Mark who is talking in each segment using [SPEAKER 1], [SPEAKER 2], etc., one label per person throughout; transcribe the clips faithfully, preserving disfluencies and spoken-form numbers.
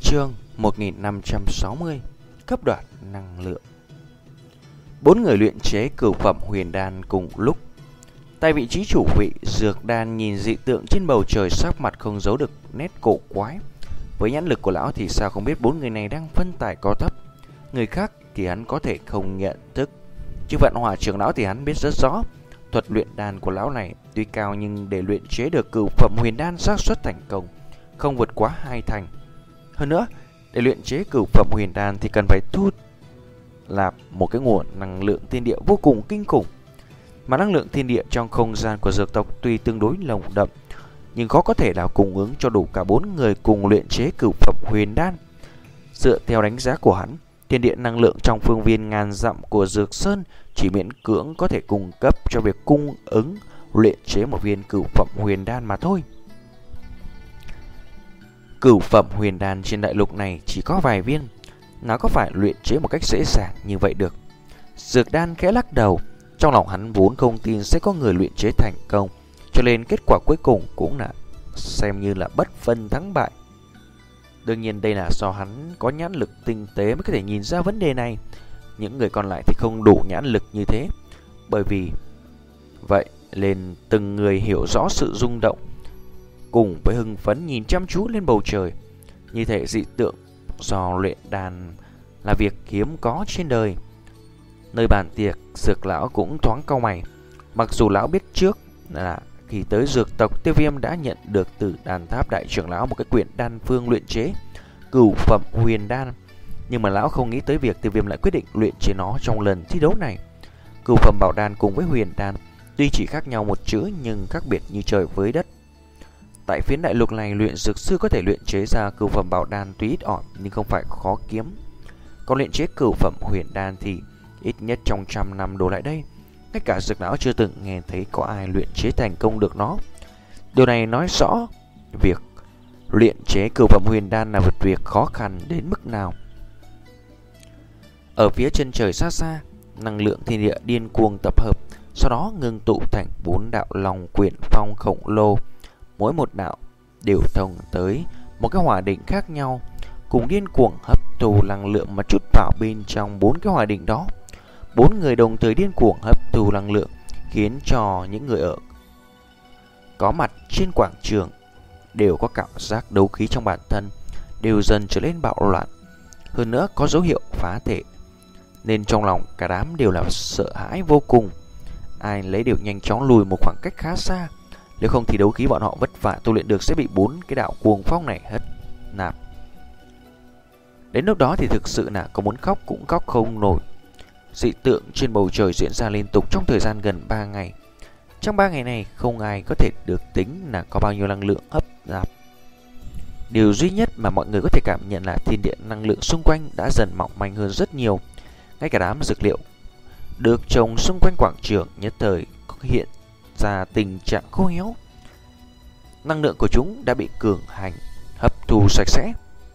[SPEAKER 1] Chương một nghìn năm trăm sáu mươi. Cấp đoạt năng lượng. Bốn người luyện chế cửu phẩm huyền đan cùng lúc. Tại vị trí chủ vị, Dược Đan nhìn dị tượng trên bầu trời, sắc mặt không giấu được nét cổ quái. Với nhãn lực của lão thì sao không biết bốn người này đang phân tài cao thấp. Người khác thì hắn có thể không nhận thức, chứ Vận Hỏa trưởng lão thì hắn biết rất rõ. Thuật luyện đan của lão này tuy cao, nhưng để luyện chế được cửu phẩm huyền đan xác suất thành công không vượt quá hai thành. Hơn nữa, để luyện chế cửu phẩm huyền đan thì cần phải thu nạp một cái nguồn năng lượng thiên địa vô cùng kinh khủng. Mà năng lượng thiên địa trong không gian của dược tộc tuy tương đối nồng đậm, nhưng khó có thể nào cung ứng cho đủ cả bốn người cùng luyện chế cửu phẩm huyền đan. Dựa theo đánh giá của hắn, thiên địa năng lượng trong phương viên ngàn dặm của Dược Sơn chỉ miễn cưỡng có thể cung cấp cho việc cung ứng luyện chế một viên cửu phẩm huyền đan mà thôi. Cửu phẩm huyền đan trên đại lục này chỉ có vài viên, nó có phải luyện chế một cách dễ dàng như vậy được? Dược Đan khẽ lắc đầu, trong lòng hắn vốn không tin sẽ có người luyện chế thành công, cho nên kết quả cuối cùng cũng là xem như là bất phân thắng bại. Đương nhiên đây là do hắn có nhãn lực tinh tế mới có thể nhìn ra vấn đề này. Những người còn lại thì không đủ nhãn lực như thế. Bởi vì vậy nên từng người hiểu rõ sự rung động, cùng với hưng phấn nhìn chăm chú lên bầu trời. Như thể dị tượng do luyện đan là việc hiếm có trên đời. Nơi bàn tiệc, Dược lão cũng thoáng cau mày. Mặc dù lão biết trước là khi tới dược tộc, Tiêu Viêm đã nhận được từ Đan Tháp đại trưởng lão một cái quyển đan phương luyện chế cửu phẩm huyền đan, nhưng mà lão không nghĩ tới việc Tiêu Viêm lại quyết định luyện chế nó trong lần thi đấu này. Cửu phẩm bảo đan cùng với huyền đan tuy chỉ khác nhau một chữ, nhưng khác biệt như trời với đất. Tại phiến đại lục này, luyện dược sư có thể luyện chế ra cửu phẩm bảo đan tuy ít ỏi nhưng không phải khó kiếm. Còn luyện chế cửu phẩm huyền đan thì ít nhất trong trăm năm đổ lại đây, ngay cả Dược lão chưa từng nghe thấy có ai luyện chế thành công được nó. Điều này nói rõ việc luyện chế cửu phẩm huyền đan là một việc khó khăn đến mức nào. Ở phía chân trời xa xa, năng lượng thiên địa điên cuồng tập hợp, sau đó ngưng tụ thành bốn đạo long quyển phong khổng lồ. Mỗi một đạo đều thông tới một cái hỏa đỉnh khác nhau, cùng điên cuồng hấp thu năng lượng mà chút vào bên trong bốn cái hỏa đỉnh đó. Bốn người đồng thời điên cuồng hấp thu năng lượng, khiến cho những người ở có mặt trên quảng trường đều có cảm giác đấu khí trong bản thân đều dần trở nên bạo loạn, hơn nữa có dấu hiệu phá thể, nên trong lòng cả đám đều là sợ hãi vô cùng. Ai lấy đều nhanh chóng lùi một khoảng cách khá xa, nếu không thì đấu khí bọn họ vất vả tu luyện được sẽ bị bốn cái đạo cuồng phong này hất nạp. Đến lúc đó thì thực sự là có muốn khóc cũng khóc không nổi. Dị tượng trên bầu trời diễn ra liên tục trong thời gian gần ba ngày. Trong ba ngày này không ai có thể được tính là có bao nhiêu năng lượng hấp nạp. Điều duy nhất mà mọi người có thể cảm nhận là thiên địa năng lượng xung quanh đã dần mỏng manh hơn rất nhiều. Ngay cả đám dược liệu được trồng xung quanh quảng trường nhất thời hiện ra tình trạng khô héo. Năng lượng của chúng đã bị cường hành hấp thu sạch sẽ.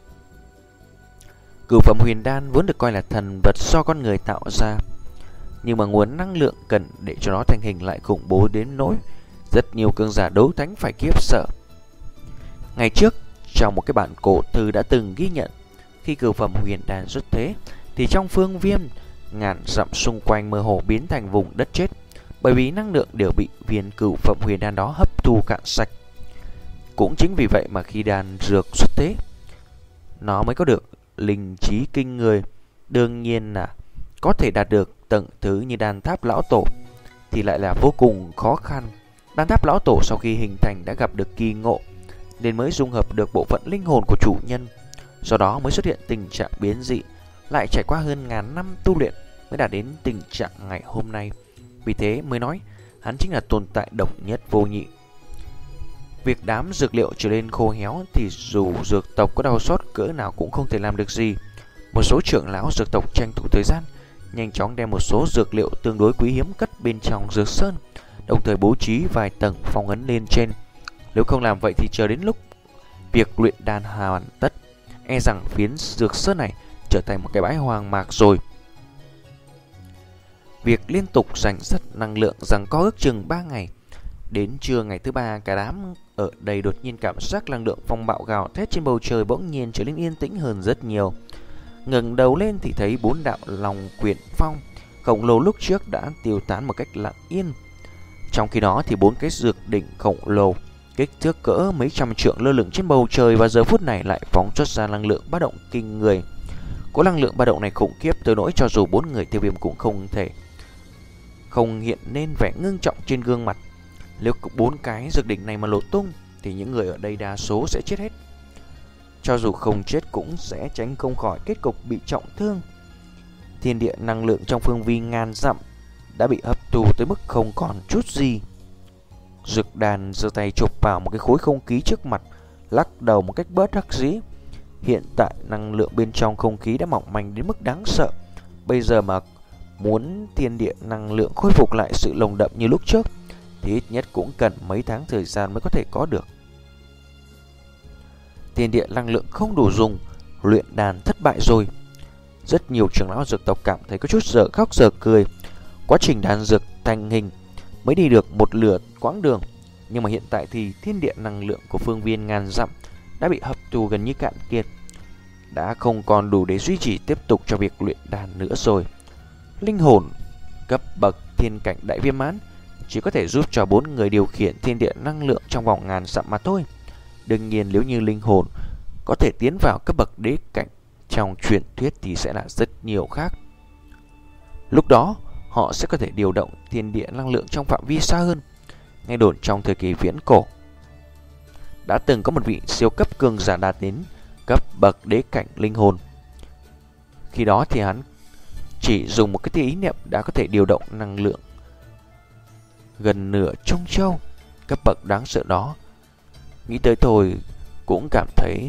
[SPEAKER 1] Cửu phẩm huyền đan vốn được coi là thần vật do con người tạo ra, nhưng mà nguồn năng lượng cần để cho nó thành hình lại khủng bố đến nỗi rất nhiều cường giả đấu thánh phải kiếp sợ. Ngày trước, trong một cái bản cổ thư đã từng ghi nhận, khi cửu phẩm huyền đan xuất thế thì trong phương viên ngàn dặm xung quanh mơ hồ biến thành vùng đất chết, bởi vì năng lượng đều bị viên cửu phẩm huyền đan đó hấp thu cạn sạch. Cũng chính vì vậy mà khi đan dược xuất thế, nó mới có được linh trí kinh người. Đương nhiên là có thể đạt được tầng thứ như Đan Tháp lão tổ thì lại là vô cùng khó khăn. Đan Tháp lão tổ sau khi hình thành đã gặp được kỳ ngộ, nên mới dung hợp được bộ phận linh hồn của chủ nhân, do đó mới xuất hiện tình trạng biến dị, lại trải qua hơn ngàn năm tu luyện mới đạt đến tình trạng ngày hôm nay. Vì thế mới nói hắn chính là tồn tại độc nhất vô nhị. Việc đám dược liệu trở nên khô héo thì dù dược tộc có đau xót cỡ nào cũng không thể làm được gì. Một số trưởng lão dược tộc tranh thủ thời gian, nhanh chóng đem một số dược liệu tương đối quý hiếm cất bên trong dược sơn, đồng thời bố trí vài tầng phong ấn lên trên. Nếu không làm vậy thì chờ đến lúc việc luyện đan hoàn tất, e rằng phiến dược sơn này trở thành một cái bãi hoang mạc rồi. Việc liên tục giành rất năng lượng rằng có ước chừng ba ngày, Đến trưa ngày thứ ba, cả đám ở đây đột nhiên cảm giác năng lượng phong bạo gào thét trên bầu trời bỗng nhiên trở nên yên tĩnh hơn rất nhiều. Ngẩng đầu lên thì thấy bốn đạo lòng quyển phong khổng lồ lúc trước đã tiêu tán một cách lặng yên. Trong khi đó thì bốn cái dược đỉnh khổng lồ kích thước cỡ mấy trăm trượng lơ lửng trên bầu trời và giờ phút này lại phóng xuất ra năng lượng ba động kinh người. Có năng lượng ba động này khủng khiếp tới nỗi cho dù bốn người Tiêu Viêm cũng không thể không hiện nên vẻ ngưng trọng trên gương mặt. Nếu bốn cái dược đỉnh này mà nổ tung thì những người ở đây đa số sẽ chết hết. Cho dù không chết cũng sẽ tránh không khỏi kết cục bị trọng thương. Thiên địa năng lượng trong phương vi ngàn dặm đã bị hấp thu tới mức không còn chút gì. Dược đàn giơ tay chụp vào một cái khối không khí trước mặt, lắc đầu một cách bớt đắc dĩ. Hiện tại năng lượng bên trong không khí đã mỏng manh đến mức đáng sợ. Bây giờ mà muốn thiên địa năng lượng khôi phục lại sự lồng đậm như lúc trước thì ít nhất cũng cần mấy tháng thời gian mới có thể có được. Thiên địa năng lượng không đủ dùng, luyện đàn thất bại rồi. Rất nhiều trưởng lão dược tộc cảm thấy có chút giờ khóc giờ cười. Quá trình đan dược thành hình mới đi được một lửa quãng đường, nhưng mà hiện tại thì thiên địa năng lượng của phương viên ngàn dặm đã bị hấp thu gần như cạn kiệt, đã không còn đủ để duy trì tiếp tục cho việc luyện đàn nữa rồi. Linh hồn cấp bậc thiên cảnh đại viên mãn chỉ có thể giúp cho bốn người điều khiển thiên địa năng lượng trong vòng ngàn dặm mà thôi. Đương nhiên nếu như linh hồn có thể tiến vào cấp bậc đế cảnh trong truyền thuyết thì sẽ là rất nhiều khác. Lúc đó họ sẽ có thể điều động thiên địa năng lượng trong phạm vi xa hơn. Nghe đồn trong thời kỳ viễn cổ đã từng có một vị siêu cấp cường giả đạt đến cấp bậc đế cảnh linh hồn. Khi đó thì hắn chỉ dùng một cái tia ý niệm đã có thể điều động năng lượng gần nửa Trung Châu. Cấp bậc đáng sợ đó, nghĩ tới tôi cũng cảm thấy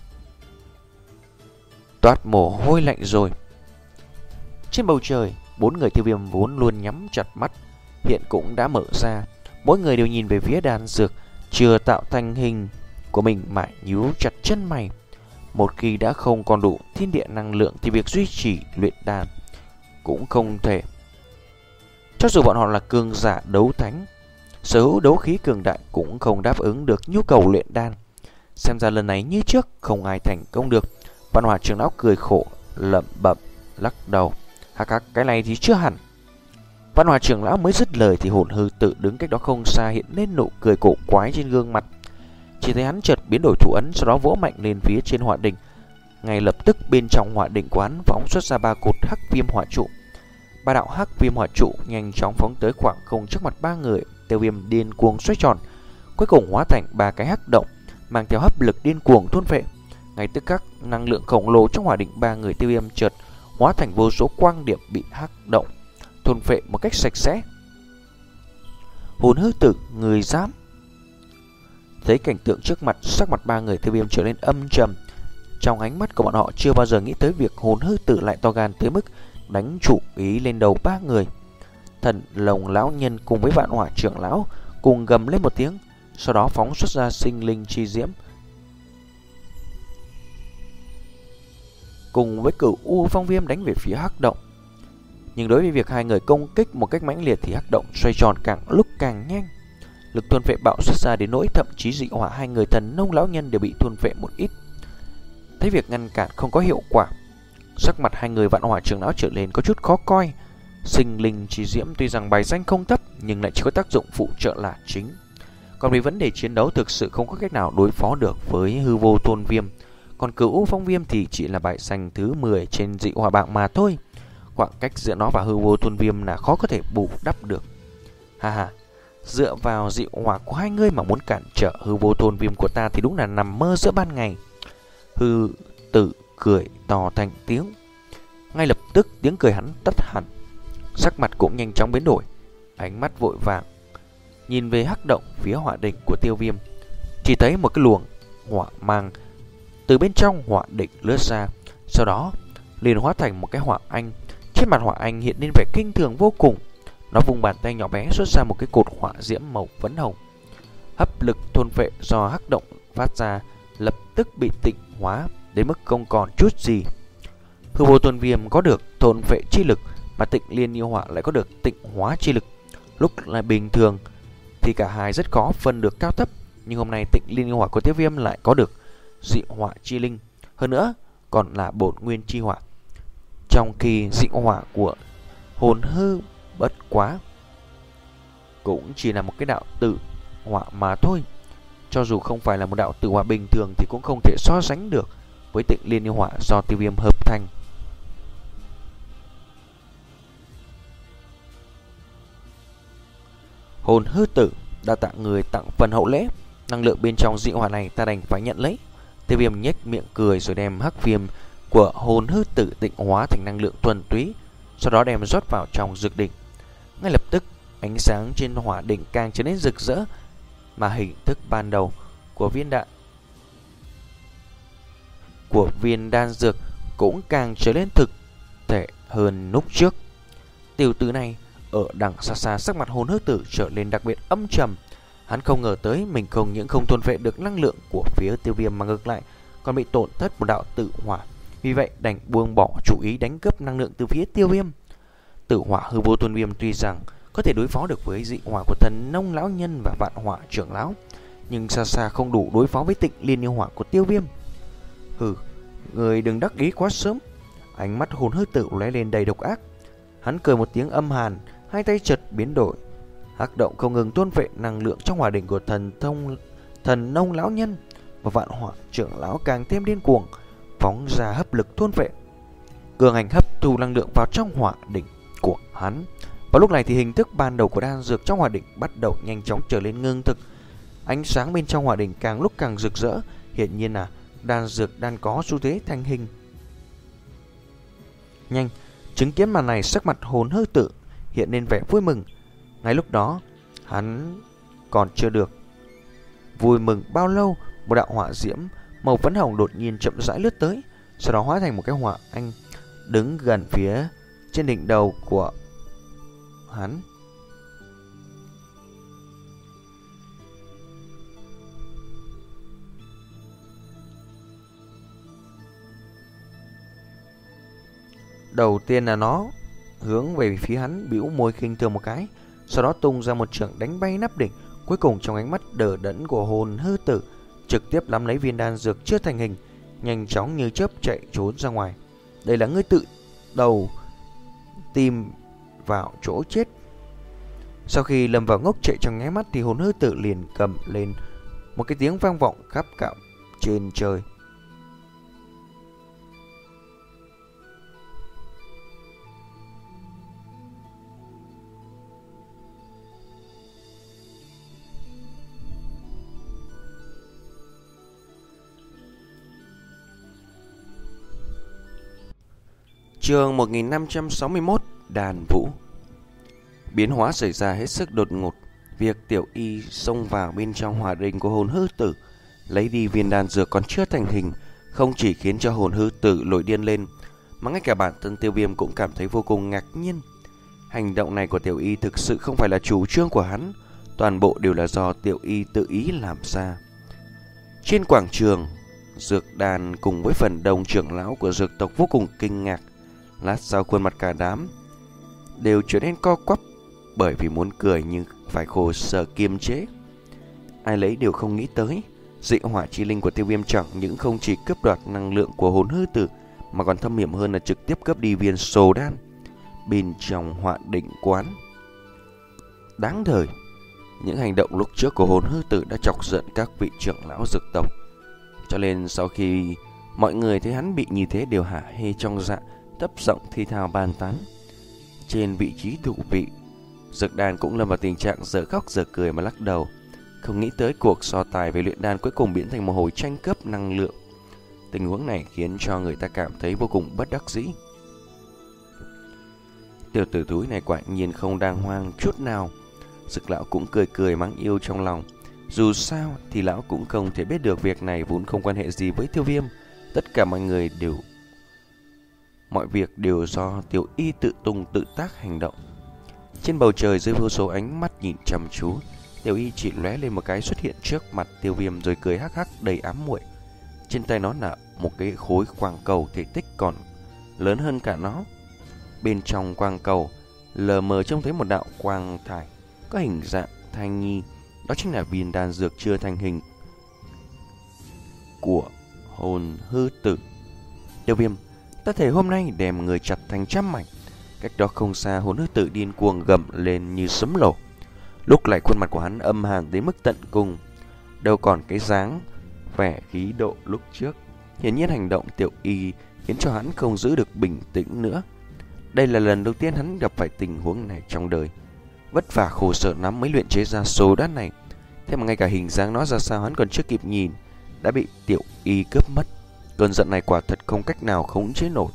[SPEAKER 1] toát mồ hôi lạnh rồi. Trên bầu trời, bốn người Tiêu Viêm vốn luôn nhắm chặt mắt hiện cũng đã mở ra. Mỗi người đều nhìn về phía đàn dược chưa tạo thành hình của mình mà nhíu chặt chân mày. Một khi đã không còn đủ thiên địa năng lượng thì việc duy trì luyện đàn cũng không thể. Cho dù bọn họ là cường giả đấu thánh, sở hữu đấu khí cường đại cũng không đáp ứng được nhu cầu luyện đan. Xem ra lần này như trước không ai thành công được. Văn Hỏa trưởng lão cười khổ lẩm bẩm lắc đầu. Hắc hắc, cái này thì chưa hẳn. Văn Hỏa trưởng lão mới dứt lời thì Hồn Hư Tử đứng cách đó không xa hiện lên nụ cười cổ quái trên gương mặt. Chỉ thấy hắn chợt biến đổi thủ ấn, sau đó vỗ mạnh lên phía trên hỏa đỉnh. Ngay lập tức bên trong hỏa đỉnh của hắn phóng xuất ra ba cột hắc viêm hỏa trụ. Ba đạo hắc viêm hỏa trụ nhanh chóng phóng tới khoảng không trước mặt ba người. Tiêu Viêm điên cuồng xoay tròn, cuối cùng hóa thành ba cái hắc động mang theo hấp lực điên cuồng thôn phệ. Ngay tức khắc năng lượng khổng lồ trong hỏa đỉnh ba người Tiêu Viêm chợt hóa thành vô số quang điểm bị hắc động thôn phệ một cách sạch sẽ. Hồn Hư Tử, người dám? Thấy cảnh tượng trước mặt, sắc mặt ba người Tiêu Viêm trở nên âm trầm. Trong ánh mắt của bọn họ chưa bao giờ nghĩ tới việc Hồn Hư Tử lại to gan tới mức đánh chủ ý lên đầu ba người. Thần Lồng lão nhân cùng với Vạn Hỏa trưởng lão cùng gầm lên một tiếng, sau đó phóng xuất ra sinh linh chi diễm cùng với Cửu U Phong Viêm đánh về phía hắc động. Nhưng đối với việc hai người công kích một cách mãnh liệt thì hắc động xoay tròn càng lúc càng nhanh. Lực thôn phệ bạo xuất ra đến nỗi thậm chí dị hỏa hai người Thần Nông lão nhân đều bị thôn phệ một ít. Thấy việc ngăn cản không có hiệu quả, sắc mặt hai người Vạn Hỏa trưởng lão trở lên có chút khó coi. Sinh linh chi diễm tuy rằng bài danh không thấp nhưng lại chỉ có tác dụng phụ trợ là chính. Còn về vấn đề chiến đấu thực sự không có cách nào đối phó được với hư vô thôn viêm. Còn Cửu Phong Viêm thì chỉ là bài danh thứ mười trên dị hỏa bảng mà thôi. Khoảng cách giữa nó và hư vô thôn viêm là khó có thể bù đắp được. Ha ha, dựa vào dị hỏa của hai người mà muốn cản trở hư vô thôn viêm của ta thì đúng là nằm mơ giữa ban ngày. Hư Tử cười to thành tiếng. Ngay lập tức tiếng cười hắn tắt hẳn, sắc mặt cũng nhanh chóng biến đổi, ánh mắt vội vàng nhìn về hắc động phía hỏa đỉnh của Tiêu Viêm. Chỉ thấy một cái luồng hỏa mang từ bên trong hỏa đỉnh lướt ra, sau đó liền hóa thành một cái hỏa anh. Trên mặt hỏa anh hiện lên vẻ kinh thường vô cùng. Nó vùng bàn tay nhỏ bé xuất ra một cái cột hỏa diễm màu phấn hồng. Hấp lực thôn phệ do hắc động phát ra lập tức bị tịnh hóa đến mức không còn chút gì. Hư vô thôn viêm có được thôn phệ chi lực, mà Tịnh Liên yêu hỏa lại có được tịnh hóa chi lực. Lúc là bình thường thì cả hai rất khó phân được cao thấp. Nhưng hôm nay Tịnh Liên Yêu Hỏa của Tiêu Viêm lại có được dị hỏa chi linh, hơn nữa còn là bổn nguyên chi hỏa, trong khi dị hỏa của hồn hư bất quá cũng chỉ là một cái đạo tử hỏa mà thôi. Cho dù không phải là một đạo tử hỏa bình thường thì cũng không thể so sánh được với Tịnh Liên Yêu Hỏa do Tiêu Viêm hợp thành. Hồn hư tử đã tặng người tặng phần hậu lễ, năng lượng bên trong dị hỏa này ta đành phải nhận lấy. Tiêu Viêm nhếch miệng cười rồi đem hắc viêm của hồn hư tử tịnh hóa thành năng lượng thuần túy, sau đó đem rót vào trong dược đỉnh. Ngay lập tức ánh sáng trên hỏa đỉnh càng trở nên rực rỡ, mà hình thức ban đầu của viên đạn của viên đan dược cũng càng trở nên thực thể hơn lúc trước. Tiểu tử này ở đằng xa xa, sắc mặt hồn hư tử trở lên đặc biệt âm trầm. Hắn không ngờ tới mình không những không thôn vệ được năng lượng của phía Tiêu Viêm mà ngược lại còn bị tổn thất một đạo tử hỏa, vì vậy đành buông bỏ chủ ý đánh cướp năng lượng từ phía Tiêu Viêm. Tử hỏa hư vô tôn viêm tuy rằng có thể đối phó được với dị hỏa của thần nông lão nhân và vạn hỏa trưởng lão, nhưng xa xa không đủ đối phó với Tịnh Liên Yêu Hỏa của Tiêu Viêm. Hừ, người đừng đắc ý quá sớm. Ánh mắt hồn hư tử lóe lên đầy độc ác. Hắn cười một tiếng âm hàn, hai tay chợt biến đổi, hắc động không ngừng tuôn vệ năng lượng trong hỏa đỉnh của thần thông thần nông lão nhân và vạn hỏa trưởng lão càng thêm điên cuồng, phóng ra hấp lực tuôn vệ, cường hành hấp thu năng lượng vào trong hỏa đỉnh của hắn. Và lúc này thì hình thức ban đầu của đan dược trong hỏa đỉnh bắt đầu nhanh chóng trở lên ngưng thực. Ánh sáng bên trong hỏa đỉnh càng lúc càng rực rỡ, hiển nhiên là đan dược đang có xu thế thành hình. Nhanh, chứng kiến màn này, sắc mặt hồn hư tử hiện lên vẻ vui mừng. Ngay lúc đó, hắn còn chưa được vui mừng bao lâu, một đạo hỏa diễm màu phấn hồng đột nhiên chậm rãi lướt tới, sau đó hóa thành một cái hỏa anh đứng gần phía trên đỉnh đầu của hắn. Đầu tiên là nó hướng về phía hắn, bĩu môi khinh thường một cái, sau đó tung ra một chưởng đánh bay nắp đỉnh. Cuối cùng trong ánh mắt đờ đẫn của hồn hư tử, trực tiếp nắm lấy viên đan dược chưa thành hình, nhanh chóng như chớp chạy trốn ra ngoài. Đây là ngươi tự đầu tìm vào chỗ chết. Sau khi lâm vào ngốc chạy trong nháy mắt thì hồn hư tử liền cầm lên một cái tiếng vang vọng khắp cả trên trời. Chương một nghìn năm trăm sáu mươi mốt, Đàn Vũ. Biến hóa xảy ra hết sức đột ngột. Việc Tiểu Y xông vào bên trong hỏa đỉnh của hồn hư tử, lấy đi viên đan dược còn chưa thành hình, không chỉ khiến cho hồn hư tử nổi điên lên, mà ngay cả bản thân Tiêu Viêm cũng cảm thấy vô cùng ngạc nhiên. Hành động này của Tiểu Y thực sự không phải là chủ trương của hắn, toàn bộ đều là do Tiểu Y tự ý làm ra. Trên quảng trường, Dược Đàn cùng với phần đông trưởng lão của dược tộc vô cùng kinh ngạc. Lát sau khuôn mặt cả đám đều trở nên co quắp, bởi vì muốn cười nhưng phải khổ sở kiềm chế. Ai lấy đều không nghĩ tới, dị hỏa chi linh của Tiêu Viêm chẳng những không chỉ cướp đoạt năng lượng của hồn hư tử, mà còn thâm hiểm hơn là trực tiếp cướp đi viên sồ đan bên trong hỏa định quán. Đáng đời, những hành động lúc trước của hồn hư tử đã chọc giận các vị trưởng lão dược tộc, cho nên sau khi mọi người thấy hắn bị như thế đều hả hê trong dạ, thấp giọng thi thào bàn tán. Trên vị trí thụ vị, Dược Đàn cũng lâm vào tình trạng dở khóc dở cười mà lắc đầu, không nghĩ tới cuộc so tài về luyện đan cuối cùng biến thành một hồi tranh cướp năng lượng. Tình huống này khiến cho người ta cảm thấy vô cùng bất đắc dĩ. Tiểu tử túi này quả nhiên không đàng hoàng chút nào. Dược lão cũng cười cười mắng yêu trong lòng. Dù sao thì lão cũng không thể biết được việc này vốn không quan hệ gì với Tiêu Viêm. Tất cả mọi người đều Mọi việc đều do Tiểu Y tự tung tự tác hành động. Trên bầu trời dưới vô số ánh mắt nhìn chăm chú, Tiểu Y chỉ lóe lên một cái xuất hiện trước mặt Tiêu Viêm rồi cười hắc hắc đầy ám muội. Trên tay nó là một cái khối quang cầu thể tích còn lớn hơn cả nó. Bên trong quang cầu lờ mờ trông thấy một đạo quang thải có hình dạng thai nhi. Đó chính là viên đan dược chưa thành hình của hồn hư tử. Tiêu Viêm, ta thể hôm nay đem người chặt thành trăm mảnh. Cách đó không xa, hồn hư tử điên cuồng gầm lên như sấm nổ. Lúc này khuôn mặt của hắn âm hàn đến mức tận cùng, đâu còn cái dáng vẻ khí độ lúc trước. Hiển nhiên hành động Tiểu Y khiến cho hắn không giữ được bình tĩnh nữa. Đây là lần đầu tiên hắn gặp phải tình huống này trong đời. Vất vả khổ sở lắm mới luyện chế ra số đan này, thế mà ngay cả hình dáng nó ra sao hắn còn chưa kịp nhìn đã bị Tiểu Y cướp mất. Cơn giận này quả thật không cách nào khống chế nổi.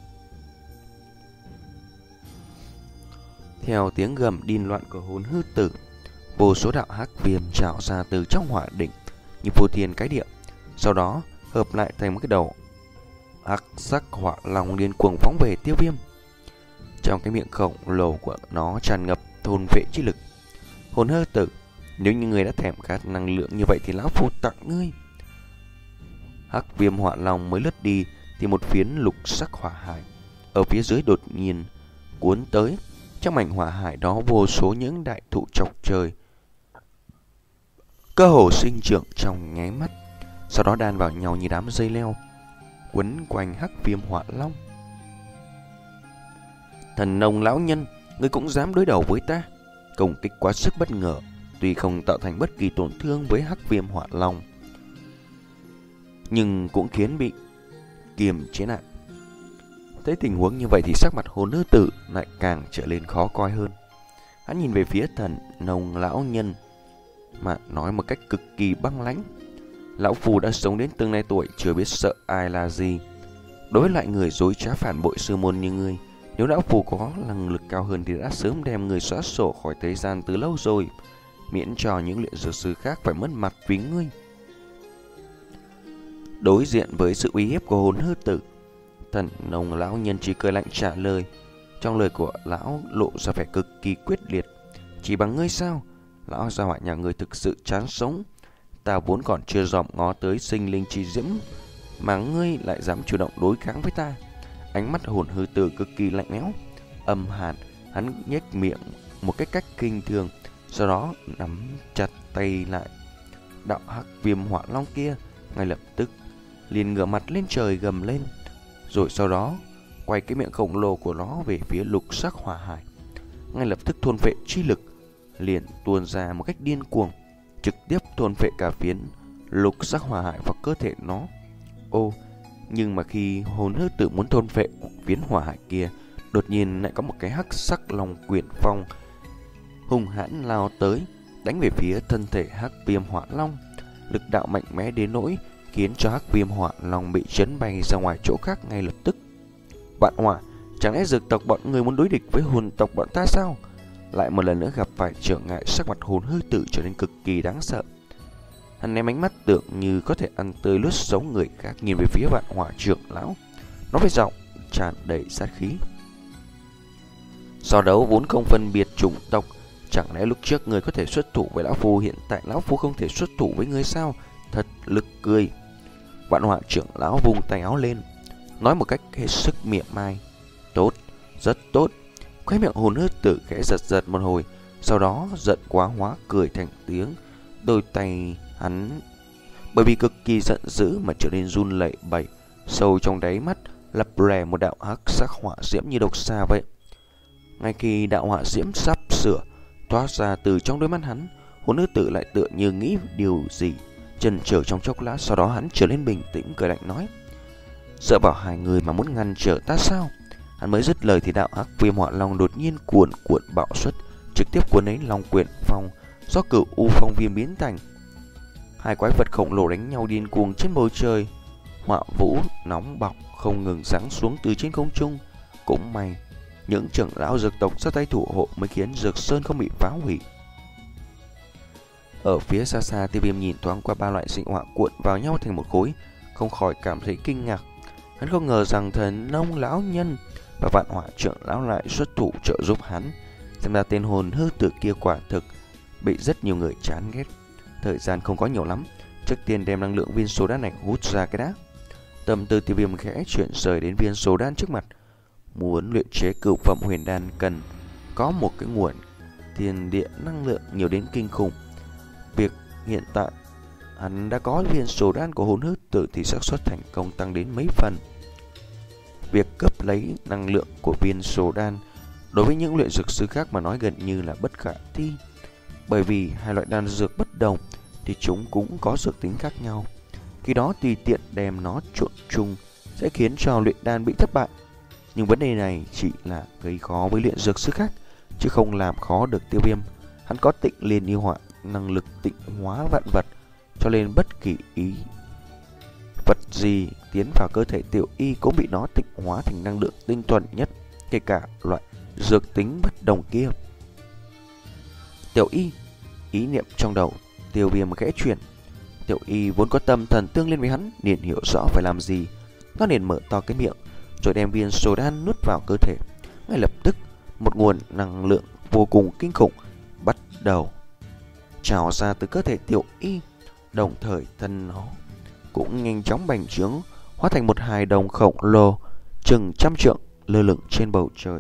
[SPEAKER 1] Theo tiếng gầm điên loạn của hồn hư tử, vô số đạo hắc viêm trào ra từ trong hỏa đỉnh như phô thiên cái địa, sau đó hợp lại thành một cái đầu hắc sắc hỏa long điên cuồng phóng về Tiêu Viêm. Trong cái miệng khổng lồ của nó tràn ngập thôn vệ chi lực. Hồn hư tử, nếu như người đã thèm khát năng lượng như vậy thì lão phu tặng ngươi. Hắc viêm hỏa long mới lướt đi thì một phiến lục sắc hỏa hải ở phía dưới đột nhiên cuốn tới. Trong mảnh hỏa hải đó vô số những đại thụ chọc trời, cơ hồ sinh trưởng trong nháy mắt, sau đó đan vào nhau như đám dây leo, quấn quanh hắc viêm hỏa long. Thần nông lão nhân, ngươi cũng dám đối đầu với ta? Công kích quá sức bất ngờ, tuy không tạo thành bất kỳ tổn thương với hắc viêm hỏa long, nhưng cũng khiến bị kiềm chế lại. Thấy tình huống như vậy thì sắc mặt hồn hư tử lại càng trở lên khó coi hơn. Hắn nhìn về phía thần nông lão nhân mà nói một cách cực kỳ băng lãnh. Lão phù đã sống đến từng này tuổi, chưa biết sợ ai là gì. Đối với lại người dối trá phản bội sư môn như ngươi, nếu lão phù có năng lực cao hơn thì đã sớm đem người xóa sổ khỏi thế gian từ lâu rồi, miễn cho những luyện dược sư khác phải mất mặt vì ngươi. Đối diện với sự uy hiếp của hồn hư tử, thần nông lão nhân chỉ cười lạnh trả lời. Trong lời của lão lộ ra vẻ cực kỳ quyết liệt. Chỉ bằng ngươi sao? Lão gia hỏa nhà ngươi thực sự chán sống. Ta vốn còn chưa dòm ngó tới sinh linh chi diễm, mà ngươi lại dám chủ động đối kháng với ta. Ánh mắt hồn hư tử cực kỳ lạnh lẽo, âm hàn. Hắn nhếch miệng một cái cách kinh thường, sau đó nắm chặt tay lại. Đạo hắc viêm hỏa long kia ngay lập tức liền ngửa mặt lên trời gầm lên, rồi sau đó quay cái miệng khổng lồ của nó về phía lục sắc hỏa hải. Ngay lập tức thôn phệ chi lực liền tuôn ra một cách điên cuồng, trực tiếp thôn phệ cả phiến lục sắc hỏa hải vào cơ thể nó. Ô, nhưng mà khi hồn hư tử muốn thôn phệ phiến hỏa hải kia, đột nhiên lại có một cái hắc sắc long quyển phong hung hãn lao tới, đánh về phía thân thể hắc viêm hỏa long. Lực đạo mạnh mẽ đến nỗi khiến cho hắc viêm hỏa long bị chấn bay ra ngoài chỗ khác ngay lập tức. Vạn Hỏa, chẳng lẽ dược tộc bọn người muốn đối địch với hồn tộc bọn ta sao? Lại một lần nữa gặp phải trở ngại, sắc mặt hồn hư tử trở nên cực kỳ đáng sợ. Hắn ném ánh mắt tưởng như có thể ăn tươi nuốt sống người khác, nhìn về phía Vạn Hỏa trưởng lão, nói với giọng tràn đầy sát khí. So đấu vốn không phân biệt chủng tộc, chẳng lẽ lúc trước người có thể xuất thủ với lão phu, hiện tại lão phu không thể xuất thủ với người sao? Thật lực cười. Vạn Hỏa trưởng lão vung tay áo lên, nói một cách hết sức mỉa mai. Tốt, rất tốt. Khóe miệng hồn hư tử khẽ giật giật một hồi, sau đó giận quá hóa cười thành tiếng. Đôi tay hắn bởi vì cực kỳ giận dữ mà trở nên run lẩy bẩy, sâu trong đáy mắt lập lòe một đạo hắc sắc hỏa diễm như độc xa vậy. Ngay khi đạo hỏa diễm sắp sửa thoát ra từ trong đôi mắt hắn, hồn hư tử lại tựa như nghĩ điều gì, chần chờ trong chốc lát, sau đó hắn trở lên bình tĩnh cười lạnh nói: sợ vào hai người mà muốn ngăn trở ta sao? Hắn mới dứt lời thì đạo hắc viêm hỏa long đột nhiên cuồn cuộn bạo xuất, trực tiếp cuốn lấy long quyển phong do cửu u phong viêm biến thành. Hai quái vật khổng lồ đánh nhau điên cuồng trên bầu trời, hỏa vũ nóng bỏng không ngừng giáng xuống từ trên không trung. Cũng may những trưởng lão dược tộc ra tay thủ hộ mới khiến dược sơn không bị phá hủy. Ở phía xa xa, Tiêu Viêm nhìn thoáng qua ba loại sinh hỏa cuộn vào nhau thành một khối, không khỏi cảm thấy kinh ngạc. Hắn không ngờ rằng thần nông lão nhân và Vạn Hỏa trưởng lão lại xuất thủ trợ giúp hắn. Xem ra tên hồn hư tử kia quả thực bị rất nhiều người chán ghét. Thời gian không có nhiều lắm, trước tiên đem năng lượng viên số đan này hút ra cái đã. Tâm tư Tiêu Viêm khẽ chuyển rời đến viên số đan trước mặt. Muốn luyện chế cửu phẩm huyền đan cần có một cái nguồn thiên địa năng lượng nhiều đến kinh khủng. Việc hiện tại hắn đã có viên sổ đan của hồn hư tử thì xác suất thành công tăng đến mấy phần. Việc cấp lấy năng lượng của viên sổ đan đối với những luyện dược sư khác mà nói gần như là bất khả thi, bởi vì hai loại đan dược bất đồng thì chúng cũng có dược tính khác nhau. Khi đó tùy tiện đem nó trộn chung sẽ khiến cho luyện đan bị thất bại. Nhưng vấn đề này chỉ là gây khó với luyện dược sư khác, chứ không làm khó được Tiêu Viêm. Hắn có Tịnh Liên Yêu Hỏa, năng lực tịnh hóa vạn vật, cho nên bất kỳ ý vật gì tiến vào cơ thể Tiểu Y cũng bị nó tịnh hóa thành năng lượng tinh thuần nhất, kể cả loại dược tính bất đồng kia. Tiểu Y, ý niệm trong đầu Tiêu Viêm khẽ chuyển. Tiểu Y vốn có tâm thần tương liên với hắn, liền hiểu rõ phải làm gì. Nó liền mở to cái miệng, rồi đem viên sổ đan nuốt vào cơ thể. Ngay lập tức, một nguồn năng lượng vô cùng kinh khủng bắt đầu trào ra từ cơ thể Tiểu Y, đồng thời thân nó cũng nhanh chóng bành trướng, hóa thành một hài đồng khổng lồ chừng trăm trượng lơ lửng trên bầu trời.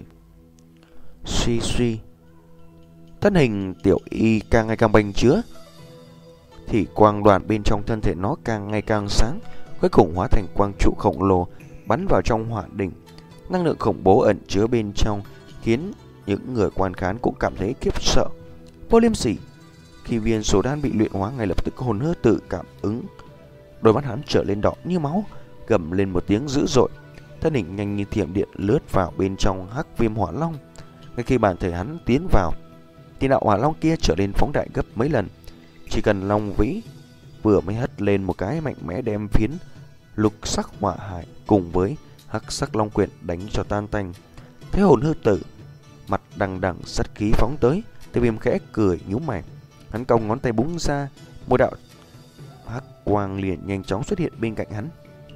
[SPEAKER 1] Suy suy, thân hình Tiểu Y càng ngày càng bành trướng, thì quang đoàn bên trong thân thể nó càng ngày càng sáng, cuối cùng hóa thành quang trụ khổng lồ bắn vào trong hỏa đỉnh. Năng lượng khủng bố ẩn chứa bên trong khiến những người quan khán cũng cảm thấy khiếp sợ. Vô Liêm Sỉ, khi viên sổ đan bị luyện hóa, ngay lập tức hồn hư tự cảm ứng, đôi mắt hắn trở lên đỏ như máu, gầm lên một tiếng dữ dội, thân hình nhanh như thiểm điện lướt vào bên trong hắc viêm hỏa long. Ngay khi bản thể hắn tiến vào, thì đạo hỏa long kia trở nên phóng đại gấp mấy lần. Chỉ cần long vĩ vừa mới hất lên một cái mạnh mẽ, đem phiến lục sắc hỏa hải cùng với hắc sắc long quyển đánh cho tan tành. Thế hồn hư tử mặt đằng đằng sát khí phóng tới, Tiêu Viêm khẽ cười nhíu mày, hắn cong ngón tay búng ra, một đạo hắc quang liền nhanh chóng xuất hiện bên cạnh hắn.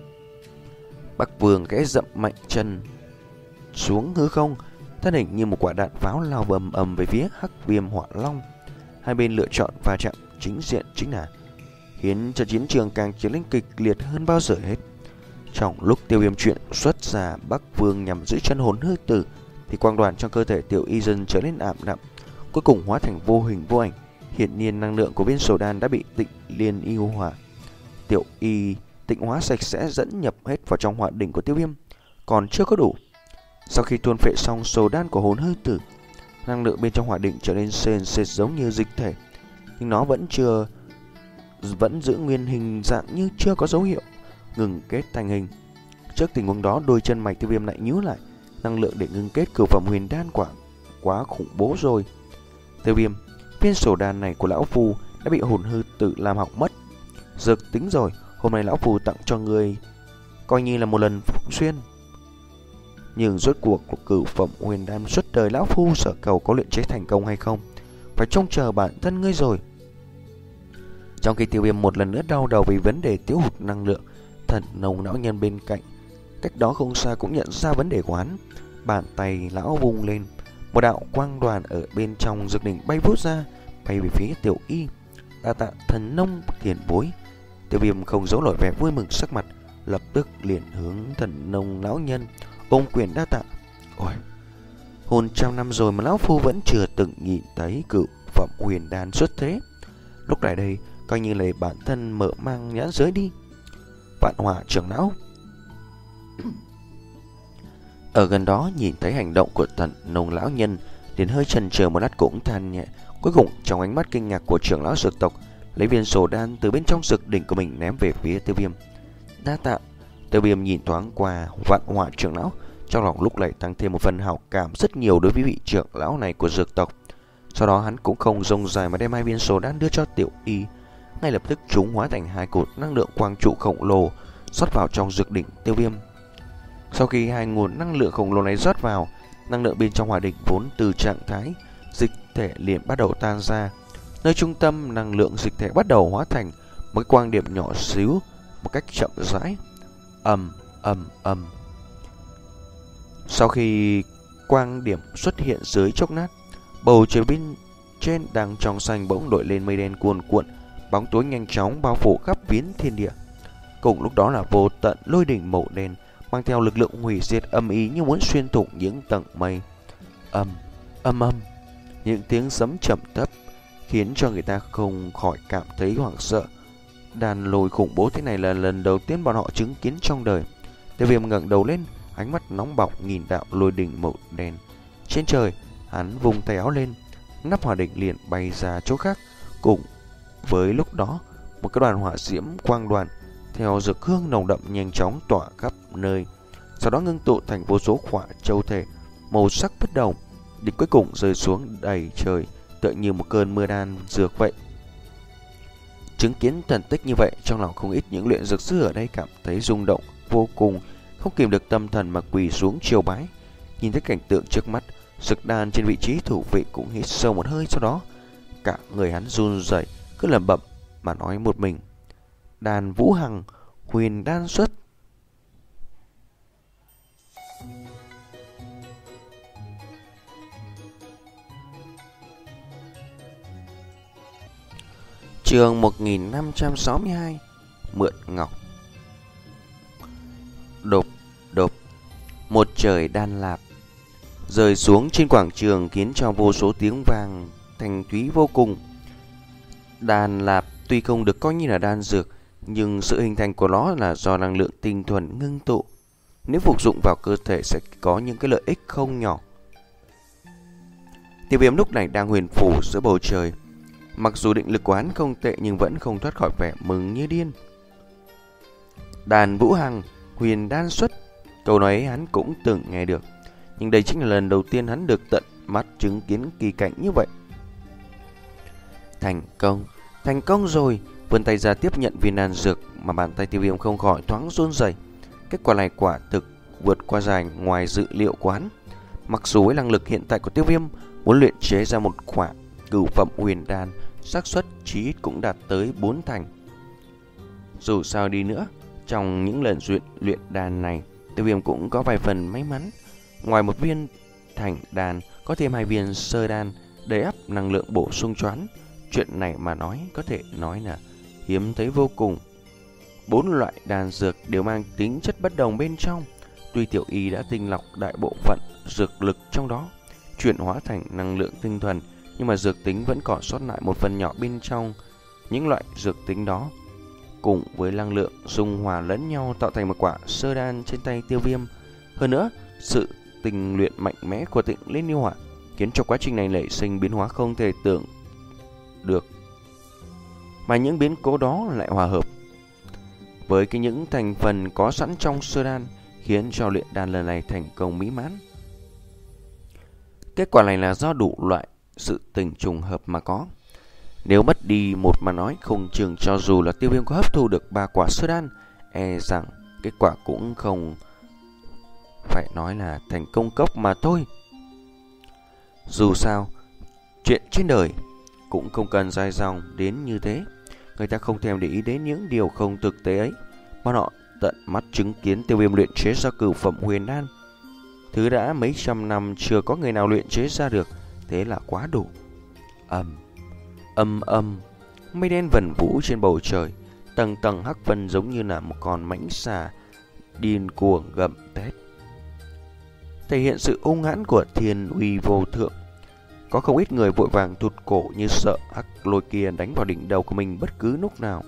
[SPEAKER 1] Bắc Vương khẽ dậm mạnh chân xuống hư không, thân hình như một quả đạn pháo lao bầm ầm về phía hắc viêm hỏa long. Hai bên lựa chọn va chạm chính diện chính là khiến cho chiến trường càng trở nên kịch liệt hơn bao giờ hết. Trong lúc Tiêu Viêm chuyện xuất ra Bắc Vương nhằm giữ chân hồn hư tử, thì quang đoàn trong cơ thể Tiểu Y dần trở nên ảm đạm, cuối cùng hóa thành vô hình vô ảnh. Hiển nhiên năng lượng của viên sổ đan đã bị Tịnh Liên Yêu Hỏa Tiểu Y tịnh hóa sạch sẽ, dẫn nhập hết vào trong hỏa đỉnh của Tiêu Viêm. Còn chưa có đủ. Sau khi tuôn phệ xong sổ đan của hồn hư tử, năng lượng bên trong hỏa đỉnh trở nên sền sệt giống như dịch thể, nhưng nó vẫn chưa vẫn giữ nguyên hình dạng như chưa có dấu hiệu ngừng kết thành hình. Trước tình huống đó, đôi chân mày Tiêu Viêm lại nhíu lại. Năng lượng để ngưng kết cửu phẩm huyền đan quả quá khủng bố rồi. Tiêu Viêm, viên sổ đan này của lão phu đã bị hồn hư tử làm hỏng mất. Dược tính rồi, hôm nay lão phu tặng cho ngươi coi như là một lần phúc xuyên. Nhưng rốt cuộc của cửu phẩm huyền đan suốt đời lão phu sở cầu có luyện chế thành công hay không, phải trông chờ bản thân ngươi rồi. Trong khi Tiêu Viêm một lần nữa đau đầu vì vấn đề thiếu hụt năng lượng, Thần Nông lão nhân bên cạnh cách đó không xa cũng nhận ra vấn đề của hắn. Bàn tay lão vung lên, một đạo quang đoàn ở bên trong dược đỉnh bay vút ra, bay về phía Tiểu Y. Đa tạ Thần Nông tiền bối. Tiêu Viêm không giấu nổi vẻ vui mừng sắc mặt, lập tức liền hướng Thần Nông lão nhân ôm quyền đa tạ. Ôi, hơn trăm năm rồi mà lão phu vẫn chưa từng nhìn thấy cửu phẩm huyền đan xuất thế. Lúc này đây coi như là bản thân mở mang nhãn giới đi. Vạn Hỏa trưởng lão ở gần đó nhìn thấy hành động của Thần Nông lão nhân, liền hơi chần chừ một lát cũng than nhẹ. Cuối cùng trong ánh mắt kinh ngạc của trưởng lão dược tộc, lấy viên sổ đan từ bên trong dược đỉnh của mình ném về phía Tiêu Viêm. Đa tạ. Tiêu Viêm nhìn thoáng qua Vạn Hỏa trưởng lão, trong lòng lúc này tăng thêm một phần hảo cảm rất nhiều đối với vị trưởng lão này của dược tộc. Sau đó hắn cũng không rông dài mà đem hai viên sổ đan đưa cho Tiểu Y. Ngay lập tức chúng hóa thành hai cột năng lượng quang trụ khổng lồ rót vào trong dược đỉnh Tiêu Viêm. Sau khi hai nguồn năng lượng khổng lồ này rót vào, năng lượng bên trong hỏa đỉnh vốn từ trạng thái dịch thể liền bắt đầu tan ra. Nơi trung tâm, năng lượng dịch thể bắt đầu hóa thành một cái quang điểm nhỏ xíu một cách chậm rãi. Ầm ầm ầm. Sau khi quang điểm xuất hiện dưới chốc nát, bầu trời bên trên đang trong xanh bỗng nổi lên mây đen cuồn cuộn, bóng tối nhanh chóng bao phủ khắp phiến thiên địa. Cùng lúc đó là vô tận lôi đỉnh màu đen mang theo lực lượng hủy diệt âm ý như muốn xuyên thủng những tầng mây. Âm âm âm. những tiếng sấm trầm thấp khiến cho người ta không khỏi cảm thấy hoảng sợ. Đàn lôi khủng bố thế này là lần đầu tiên bọn họ chứng kiến trong đời. Tiêu Viêm ngẩng đầu lên, ánh mắt nóng bỏng nhìn đạo lôi đỉnh màu đen trên trời. Hắn vung tay áo lên, nắp hỏa đỉnh liền bay ra chỗ khác. Cùng với lúc đó, một cái đoàn hỏa diễm quang đoàn theo dược hương nồng đậm nhanh chóng tỏa khắp nơi, sau đó ngưng tụ thành vô số khỏa châu thể màu sắc bất đồng, đến cuối cùng rơi xuống đầy trời, tựa như một cơn mưa đan dược vậy. Chứng kiến thần tích như vậy, trong lòng không ít những luyện dược sư ở đây cảm thấy rung động vô cùng, không kìm được tâm thần mà quỳ xuống triều bái. Nhìn thấy cảnh tượng trước mắt, Dực Đan trên vị trí thủ vị cũng hít sâu một hơi, sau đó cả người hắn run rẩy, cứ lẩm bẩm mà nói một mình: Đan Vũ Hằng, huyền đan xuất. Chương một nghìn năm trăm sáu mươi hai, Mượn Ngọc. Đột đột, một trời đan lạp rơi xuống trên quảng trường, khiến cho vô số tiếng vang thanh thúy vô cùng. Đan lạp tuy không được coi như là đan dược, nhưng sự hình thành của nó là do năng lượng tinh thuần ngưng tụ. Nếu phục dụng vào cơ thể sẽ có những cái lợi ích không nhỏ. Tiêu Viêm lúc này đang huyền phù giữa bầu trời. Mặc dù định lực của hắn không tệ nhưng vẫn không thoát khỏi vẻ mừng như điên. Đàn Vũ Hằng, huyền đan xuất, câu nói ấy hắn cũng từng nghe được, nhưng đây chính là lần đầu tiên hắn được tận mắt chứng kiến kỳ cảnh như vậy. Thành công, thành công rồi. Vươn tay ra tiếp nhận viên đan dược, mà bàn tay Tiêu Viêm không khỏi thoáng run rẩy. Kết quả này quả thực vượt qua dài ngoài dự liệu của hắn. Mặc dù với năng lực hiện tại của Tiêu Viêm, muốn luyện chế ra một quả cửu phẩm huyền đan, xác suất chí ít cũng đạt tới bốn thành. Dù sao đi nữa, trong những lần luyện luyện đan này, Tiêu Viêm cũng có vài phần may mắn. Ngoài một viên thành đan, có thêm hai viên sơ đan để áp năng lượng bổ sung cho hắn. Chuyện này mà nói có thể nói là hiếm thấy vô cùng. Bốn loại đan dược đều mang tính chất bất đồng bên trong. Tuy Tiểu Y đã tinh lọc đại bộ phận dược lực trong đó, chuyển hóa thành năng lượng tinh thuần, nhưng mà dược tính vẫn còn sót lại một phần nhỏ bên trong. Những loại dược tính đó cùng với năng lượng dung hòa lẫn nhau tạo thành một quả sơ đan trên tay Tiêu Viêm. Hơn nữa, sự tình luyện mạnh mẽ của Tịnh Liên Yêu Hỏa khiến cho quá trình này nảy sinh biến hóa không thể tưởng được, mà những biến cố đó lại hòa hợp với cái những thành phần có sẵn trong sơ đan, khiến cho luyện đan lần này thành công mỹ mãn. Kết quả này là do đủ loại sự tình trùng hợp mà có. Nếu mất đi một mà nói, không chừng cho dù là Tiêu Viêm có hấp thu được ba quả sơ đan, e rằng kết quả cũng không phải nói là thành công cốc mà thôi. Dù sao, chuyện trên đời cũng không cần dài dòng đến như thế. Người ta không thèm để ý đến những điều không thực tế ấy. Bọn họ tận mắt chứng kiến Tiêu Viêm luyện chế ra cửu phẩm huyền đan, thứ đã mấy trăm năm chưa có người nào luyện chế ra được, thế là quá đủ. Ầm, âm âm, mây đen vần vũ trên bầu trời, tầng tầng hắc vân giống như là một con mãnh xà điên cuồng gầm thét, thể hiện sự hung hãn của thiên uy vô thượng. Có không ít người vội vàng thụt cổ như sợ hắc lôi kia đánh vào đỉnh đầu của mình bất cứ lúc nào.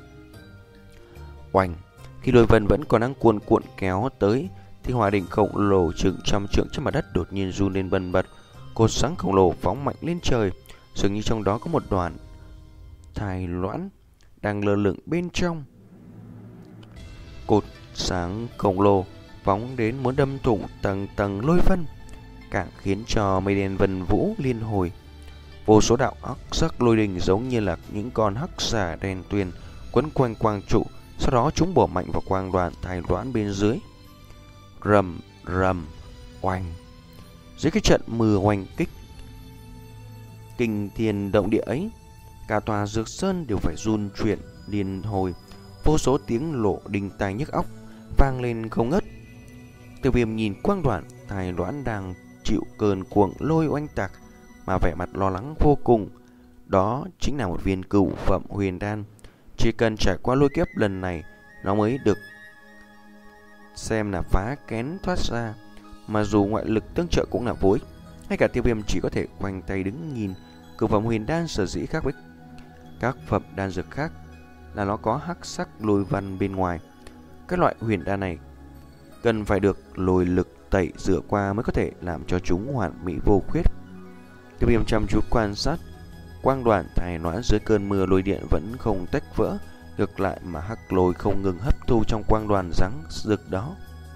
[SPEAKER 1] Oanh, khi lôi vân vẫn còn đang cuồn cuộn kéo tới, thì hỏa đỉnh khổng lồ chừng trăm trượng trên mặt đất đột nhiên run lên bần bật. Cột sáng khổng lồ phóng mạnh lên trời, dường như trong đó có một đoàn thai loãng đang lơ lửng bên trong. Cột sáng khổng lồ phóng đến muốn đâm thủng tầng tầng lôi vân, càng khiến cho mây đen vần vũ liên hồi. Vô số đạo hắc sắc lôi đình giống như là những con hắc xà đen tuyền quấn quanh quang trụ, sau đó chúng bổ mạnh vào quang đoàn thai loãng bên dưới. Rầm rầm oanh, dưới cái trận mưa oanh kích kinh thiên động địa ấy, cả tòa dược sơn đều phải run chuyển liên hồi. Vô số tiếng lộ đinh tai nhức óc vang lên không ngớt. Tiêu Viêm nhìn quang đoàn thai loãng đang chịu cơn cuồng lôi oanh tạc mà vẻ mặt lo lắng vô cùng. Đó chính là một viên cửu phẩm huyền đan. Chỉ cần trải qua lôi kiếp lần này, nó mới được xem là phá kén thoát ra, mà dù ngoại lực tương trợ cũng là vô ích. Ngay cả Tiêu Viêm chỉ có thể khoanh tay đứng nhìn. Cửu phẩm huyền đan sở dĩ khác với các phẩm đan dược khác là nó có hắc sắc lôi văn bên ngoài. Các loại huyền đan này cần phải được lôi lực tẩy rửa qua mới có thể làm cho chúng hoàn mỹ vô khuyết. Tiêu Viêm chăm chú quan sát, quang đoàn thải noãn dưới cơn mưa lôi điện vẫn không tách vỡ, ngược lại mà hắc lôi không ngừng hấp thu trong quang đoàn rắn rực đó.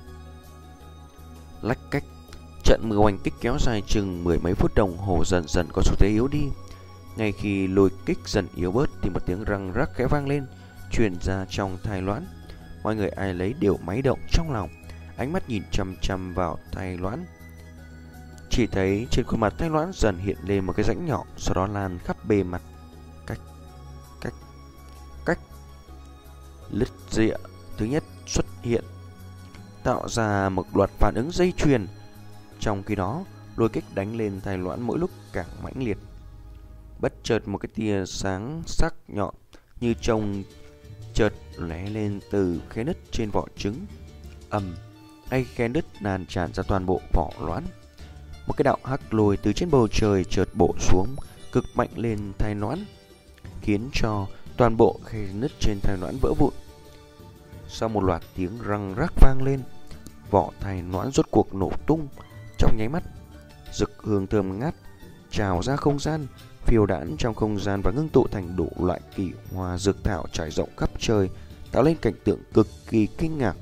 [SPEAKER 1] Lách cách, trận mưa oanh kích kéo dài chừng mười mấy phút đồng hồ dần dần có xu thế yếu đi. Ngay khi lôi kích dần yếu bớt thì một tiếng răng rắc khẽ vang lên, truyền ra trong thai loãn. Mọi người ai lấy đều máy động trong lòng, ánh mắt nhìn chăm chăm vào thai loãn. Chỉ thấy trên khuôn mặt thai loãn dần hiện lên một cái rãnh nhỏ, sau đó lan khắp bề mặt. Cách, cách, cách. Lứt rịa thứ nhất xuất hiện, tạo ra một loạt phản ứng dây chuyền. Trong khi đó, lôi kích đánh lên thai loãn mỗi lúc càng mãnh liệt. Bất chợt một cái tia sáng sắc nhọn như trông chợt lóe lên từ khe nứt trên vỏ trứng. Ầm, ngay khe nứt lan tràn ra toàn bộ vỏ loãn. Một cái đạo hắc lôi từ trên bầu trời chợt bổ xuống, cực mạnh lên thai loãn, khiến cho toàn bộ khe nứt trên thai loãn vỡ vụn. Sau một loạt tiếng răng rắc vang lên, vỏ thai loãn rốt cuộc nổ tung. Trong nháy mắt, dực hương thơm ngát trào ra không gian, phiêu đãng trong không gian và ngưng tụ thành đủ loại kỳ hoa dược thảo trải rộng khắp trời, tạo lên cảnh tượng cực kỳ kinh ngạc.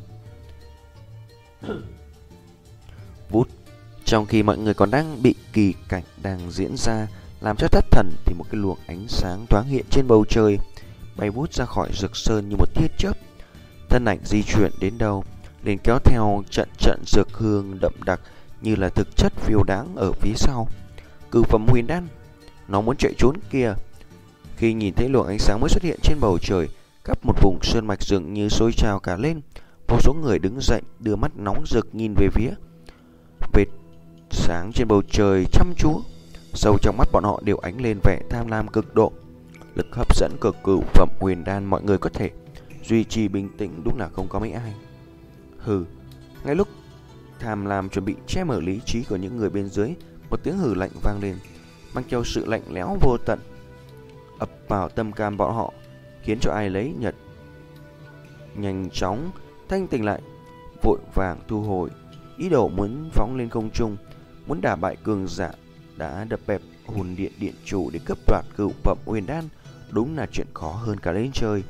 [SPEAKER 1] Vút, trong khi mọi người còn đang bị kỳ cảnh đang diễn ra làm cho thất thần, thì một cái luồng ánh sáng thoáng hiện trên bầu trời, bay vút ra khỏi rực sơn như một tia chớp. Thân ảnh di chuyển đến đâu liền kéo theo trận trận dược hương đậm đặc như là thực chất phiêu đáng ở phía sau. Cửu phẩm huyền đan, nó muốn chạy trốn kìa. Khi nhìn thấy luồng ánh sáng mới xuất hiện trên bầu trời, khắp một vùng sơn mạch dường như sôi trào cả lên. Vô số người đứng dậy, đưa mắt nóng rực nhìn về phía vệt sáng trên bầu trời chăm chú. Sâu trong mắt bọn họ đều ánh lên vẻ tham lam cực độ. Lực hấp dẫn của cửu phẩm huyền đan mọi người có thể duy trì bình tĩnh đúng là không có mấy ai. Hừ, ngay lúc tham lam chuẩn bị che mở lý trí của những người bên dưới, một tiếng hừ lạnh vang lên, mang theo sự lạnh lẽo vô tận ập vào tâm can bọn họ, khiến cho ai lấy nhật nhanh chóng thanh tỉnh lại, vội vàng thu hồi ý đồ muốn phóng lên không trung, muốn đả bại cường giả đã đập bẹp hồn điện điện chủ để cướp đoạt cửu phẩm huyền đan. Đúng là chuyện khó hơn cả lên trời.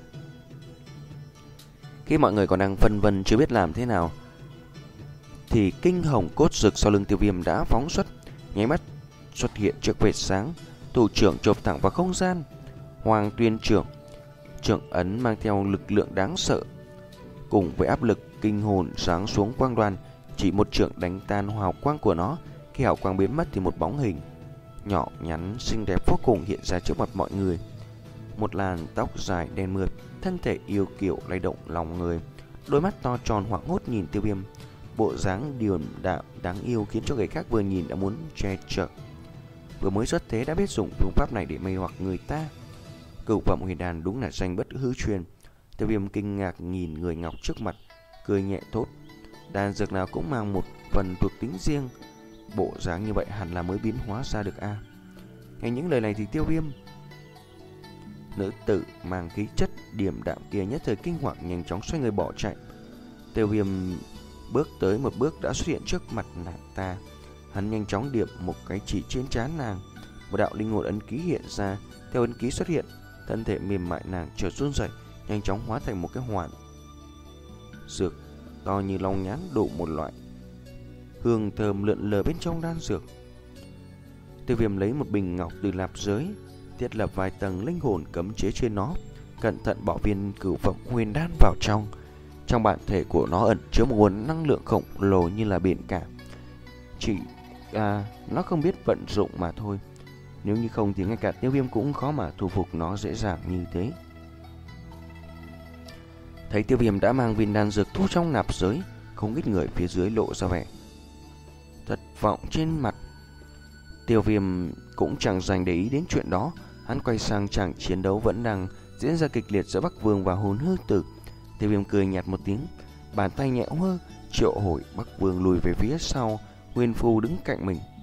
[SPEAKER 1] Khi mọi người còn đang phân vân chưa biết làm thế nào, thì kinh hồng cốt rực sau lưng Tiêu Viêm đã phóng xuất, nháy mắt xuất hiện trước vệt sáng, thủ trưởng chộp thẳng vào không gian. Hoàng Tuyên trưởng, trưởng ấn mang theo lực lượng đáng sợ, cùng với áp lực kinh hồn sáng xuống quang đoàn, chỉ một trưởng đánh tan hào quang của nó. Khi hào quang biến mất thì một bóng hình nhỏ nhắn xinh đẹp vô cùng hiện ra trước mặt mọi người. Một làn tóc dài đen mượt, thân thể yêu kiều lay động lòng người, đôi mắt to tròn hoảng hốt nhìn Tiêu Viêm, bộ dáng điềm đạm đáng yêu khiến cho người khác vừa nhìn đã muốn che chở. Vừa mới xuất thế đã biết dùng phương pháp này để mê hoặc người ta. Cửu phẩm huyền đan đúng là danh bất hư truyền. Tiêu Viêm kinh ngạc nhìn người ngọc trước mặt, cười nhẹ thốt: đan dược nào cũng mang một phần thuộc tính riêng, bộ dáng như vậy hẳn là mới biến hóa ra được a. À. Nghe những lời này thì Tiêu Viêm, nữ tử mang khí chất điềm đạm kia nhất thời kinh hoàng, nhanh chóng xoay người bỏ chạy. Tiêu Viêm bước tới một bước đã xuất hiện trước mặt nàng ta. Hắn nhanh chóng điểm một cái chỉ trên trán nàng, một đạo linh hồn ấn ký hiện ra. Theo ấn ký xuất hiện, thân thể mềm mại nàng chợt run rẩy, nhanh chóng hóa thành một cái hoàn dược to như long nhãn, đủ một loại hương thơm lượn lờ bên trong đan dược. Tiêu Viêm lấy một bình ngọc từ lạp giới, thiết lập vài tầng linh hồn cấm chế trên nó, cẩn thận bỏ viên cửu phẩm huyền đan vào trong. Trong bản thể của nó ẩn chứa một nguồn năng lượng khổng lồ như là biển cả, chỉ à, nó không biết vận dụng mà thôi. Nếu như không thì ngay cả Tiêu Viêm cũng khó mà thu phục nó dễ dàng như thế. Thấy Tiêu Viêm đã mang viên đan dược thu trong nạp giới, không ít người phía dưới lộ ra vẻ thất vọng trên mặt. Tiêu Viêm cũng chẳng dành để ý đến chuyện đó. Hắn quay sang chàng chiến đấu vẫn đang diễn ra kịch liệt giữa Bắc Vương và Hồn Hư Tử. Tiêu Viêm cười nhạt một tiếng, bàn tay nhẹ hơ triệu hồi Bắc Vương lùi về phía sau. Nguyên Phu đứng cạnh mình,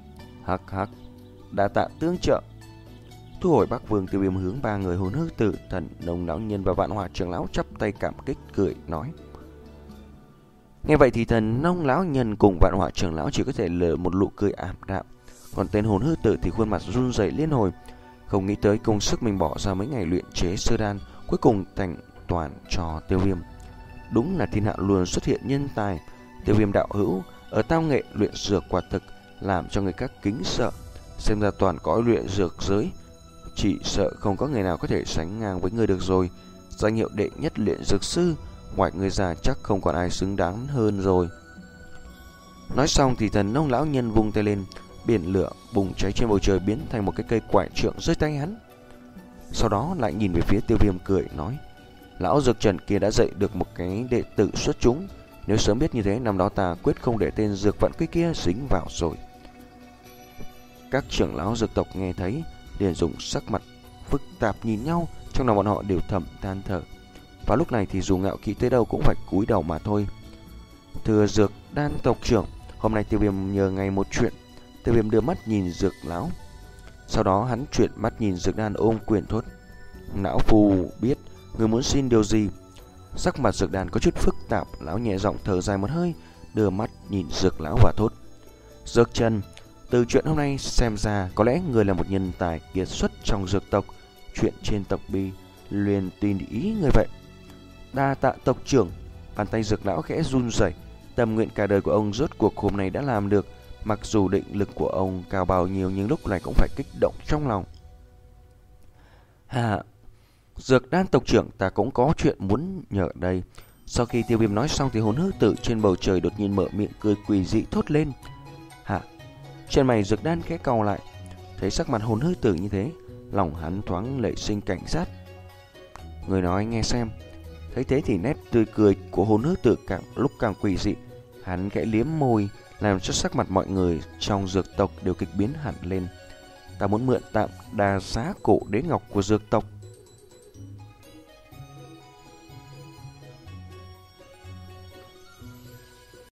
[SPEAKER 1] Hắc hắc, đa tạ tương trợ. Thu hồi Bắc Vương, Tiêu Viêm hướng ba người Hồn Hư Tử, Thần Nông lão nhân và Vạn Hỏa trưởng lão chắp tay cảm kích cười nói. Nghe vậy thì Thần Nông lão nhân cùng Vạn Hỏa trưởng lão chỉ có thể lờ một nụ cười ảm đạm, còn tên Hồn Hư Tử thì khuôn mặt run rẩy liên hồi, không nghĩ tới công sức mình bỏ ra mấy ngày luyện chế sơ đan cuối cùng thành toàn cho Tiêu Viêm. Đúng là thiên hạ luôn xuất hiện nhân tài. Tiêu Viêm đạo hữu ở tao nghệ luyện dược quả thực làm cho người khác kính sợ. Xem ra toàn cõi luyện dược giới chỉ sợ không có người nào có thể sánh ngang với người được rồi. Danh hiệu đệ nhất luyện dược sư, ngoài người già chắc không còn ai xứng đáng hơn rồi. Nói xong thì Thần Nông lão nhân vung tay lên, biển lửa bùng cháy trên bầu trời biến thành một cái cây quải trượng rơi tay hắn. Sau đó lại nhìn về phía Tiêu Viêm cười nói, lão dược trần kia đã dạy được một cái đệ tử xuất chúng, nếu sớm biết như thế năm đó ta quyết không để tên dược vận quý kia dính vào rồi. Các trưởng lão dược tộc nghe thấy liền dùng sắc mặt phức tạp nhìn nhau, trong lòng bọn họ đều thầm than thở. Và lúc này thì dù ngạo khí tới đâu cũng phải cúi đầu mà thôi. Thưa dược đan tộc trưởng, hôm nay Tiêu Viêm nhờ ngày một chuyện. Tiêu Viêm đưa mắt nhìn dược lão, sau đó hắn chuyển mắt nhìn dược đan ôm quyền thốt, lão phù biết người muốn xin điều gì. Sắc mặt dược đan có chút phức tạp, lão nhẹ giọng thở dài một hơi, đưa mắt nhìn dược lão và thốt, dược trần, từ chuyện hôm nay xem ra có lẽ người là một nhân tài kiệt xuất trong dược tộc. Chuyện trên tộc bi liền tin ý người vậy. Đa tạ tộc trưởng. Bàn tay dược lão khẽ run rẩy. Tâm nguyện cả đời của ông rốt cuộc hôm nay đã làm được. Mặc dù định lực của ông cao bao nhiêu nhưng lúc này cũng phải kích động trong lòng. Hà, dược đan tộc trưởng, ta cũng có chuyện muốn nhờ đây. Sau khi Tiêu Viêm nói xong thì Hồn Hư Tử trên bầu trời đột nhiên mở miệng cười quỷ dị thốt lên. Hả? Trên mày dược đan khẽ cau lại, thấy sắc mặt Hồn Hư Tử như thế, lòng hắn thoáng nảy sinh cảnh giác. Người nói nghe xem. Thấy thế thì nét tươi cười của Hồn Hư Tử càng lúc càng quỷ dị. Hắn khẽ liếm môi, làm cho sắc mặt mọi người trong dược tộc đều kịch biến hẳn lên. Ta muốn mượn tạm đà giá cổ đế ngọc của dược tộc.